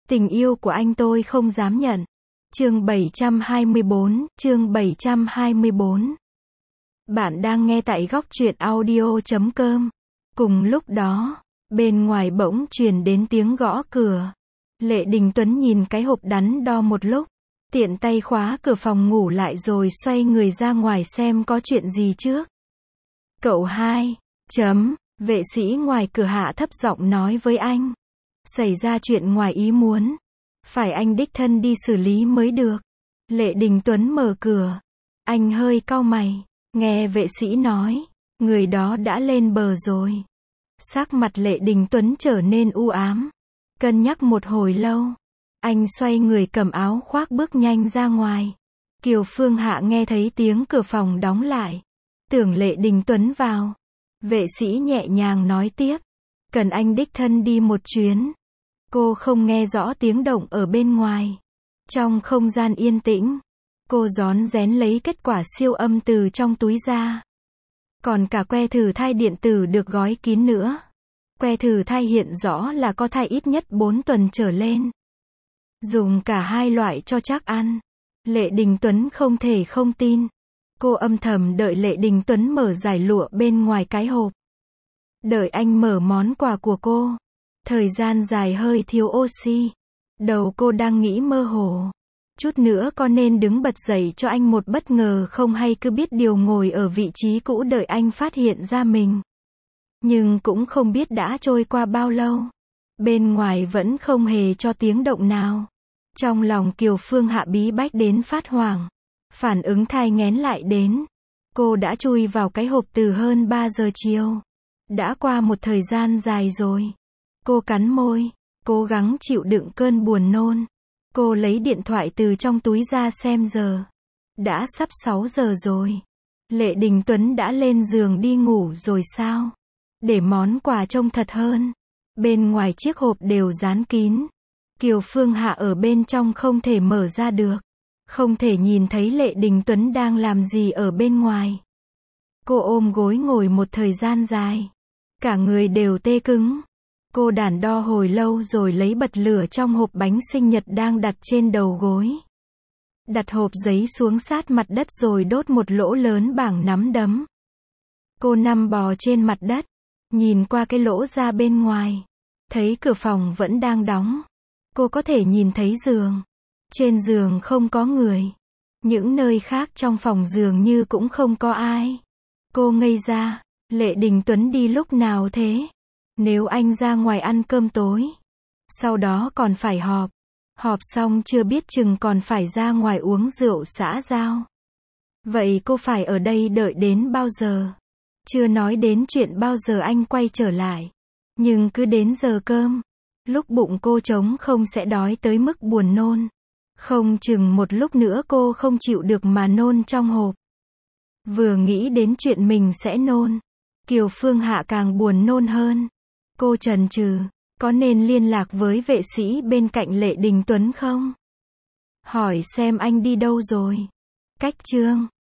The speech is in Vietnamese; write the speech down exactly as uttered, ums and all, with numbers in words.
Tình yêu của anh tôi không dám nhận. Chương bảy trăm hai mươi bốn, chương bảy trăm hai mươi bốn. Bạn đang nghe tại góc truyện audio chấm com. Cùng lúc đó, bên ngoài bỗng truyền đến tiếng gõ cửa. Lệ Đình Tuấn nhìn cái hộp đắn đo một lúc, tiện tay khóa cửa phòng ngủ lại rồi xoay người ra ngoài xem có chuyện gì trước. Cậu hai, chấm, vệ sĩ ngoài cửa hạ thấp giọng nói với anh. Xảy ra chuyện ngoài ý muốn. Phải anh đích thân đi xử lý mới được. Lệ Đình Tuấn mở cửa. Anh hơi cau mày. Nghe vệ sĩ nói, người đó đã lên bờ rồi. Sắc mặt Lệ Đình Tuấn trở nên u ám. Cân nhắc một hồi lâu. Anh xoay người cầm áo khoác bước nhanh ra ngoài. Kiều Phương Hạ nghe thấy tiếng cửa phòng đóng lại. Tưởng Lệ Đình Tuấn vào. Vệ sĩ nhẹ nhàng nói tiếp. Cần anh đích thân đi một chuyến. Cô không nghe rõ tiếng động ở bên ngoài. Trong không gian yên tĩnh, cô rón rén lấy kết quả siêu âm từ trong túi ra. Còn cả que thử thai điện tử được gói kín nữa. Que thử thai hiện rõ là có thai ít nhất bốn tuần trở lên. Dùng cả hai loại cho chắc ăn. Lệ Đình Tuấn không thể không tin. Cô âm thầm đợi Lệ Đình Tuấn mở giải lụa bên ngoài cái hộp. Đợi anh mở món quà của cô. Thời gian dài hơi thiếu oxy. Đầu cô đang nghĩ mơ hồ. Chút nữa có nên đứng bật dậy cho anh một bất ngờ không hay cứ biết điều ngồi ở vị trí cũ đợi anh phát hiện ra mình. Nhưng cũng không biết đã trôi qua bao lâu. Bên ngoài vẫn không hề cho tiếng động nào. Trong lòng Kiều Phương Hạ bí bách đến phát hoảng. Phản ứng thai nghén lại đến. Cô đã chui vào cái hộp từ hơn ba giờ chiều. Đã qua một thời gian dài rồi. Cô cắn môi, cố gắng chịu đựng cơn buồn nôn. Cô lấy điện thoại từ trong túi ra xem giờ. Đã sắp sáu giờ rồi. Lệ Đình Tuấn đã lên giường đi ngủ rồi sao? Để món quà trông thật hơn. Bên ngoài chiếc hộp đều dán kín. Kiều Phương Hạ ở bên trong không thể mở ra được. Không thể nhìn thấy Lệ Đình Tuấn đang làm gì ở bên ngoài. Cô ôm gối ngồi một thời gian dài. Cả người đều tê cứng. Cô đắn đo hồi lâu rồi lấy bật lửa trong hộp bánh sinh nhật đang đặt trên đầu gối. Đặt hộp giấy xuống sát mặt đất rồi đốt một lỗ lớn bằng nắm đấm. Cô nằm bò trên mặt đất, nhìn qua cái lỗ ra bên ngoài. Thấy cửa phòng vẫn đang đóng. Cô có thể nhìn thấy giường. Trên giường không có người. Những nơi khác trong phòng dường như cũng không có ai. Cô ngây ra, Lệ Đình Tuấn đi lúc nào thế? Nếu anh ra ngoài ăn cơm tối, sau đó còn phải họp. Họp xong chưa biết chừng còn phải ra ngoài uống rượu xã giao. Vậy cô phải ở đây đợi đến bao giờ? Chưa nói đến chuyện bao giờ anh quay trở lại. Nhưng cứ đến giờ cơm, lúc bụng cô trống không sẽ đói tới mức buồn nôn. Không chừng một lúc nữa cô không chịu được mà nôn trong hộp. Vừa nghĩ đến chuyện mình sẽ nôn, Kiều Phương Hạ càng buồn nôn hơn. Cô chần chừ, có nên liên lạc với vệ sĩ bên cạnh Lệ Đình Tuấn không? Hỏi xem anh đi đâu rồi. Cách chương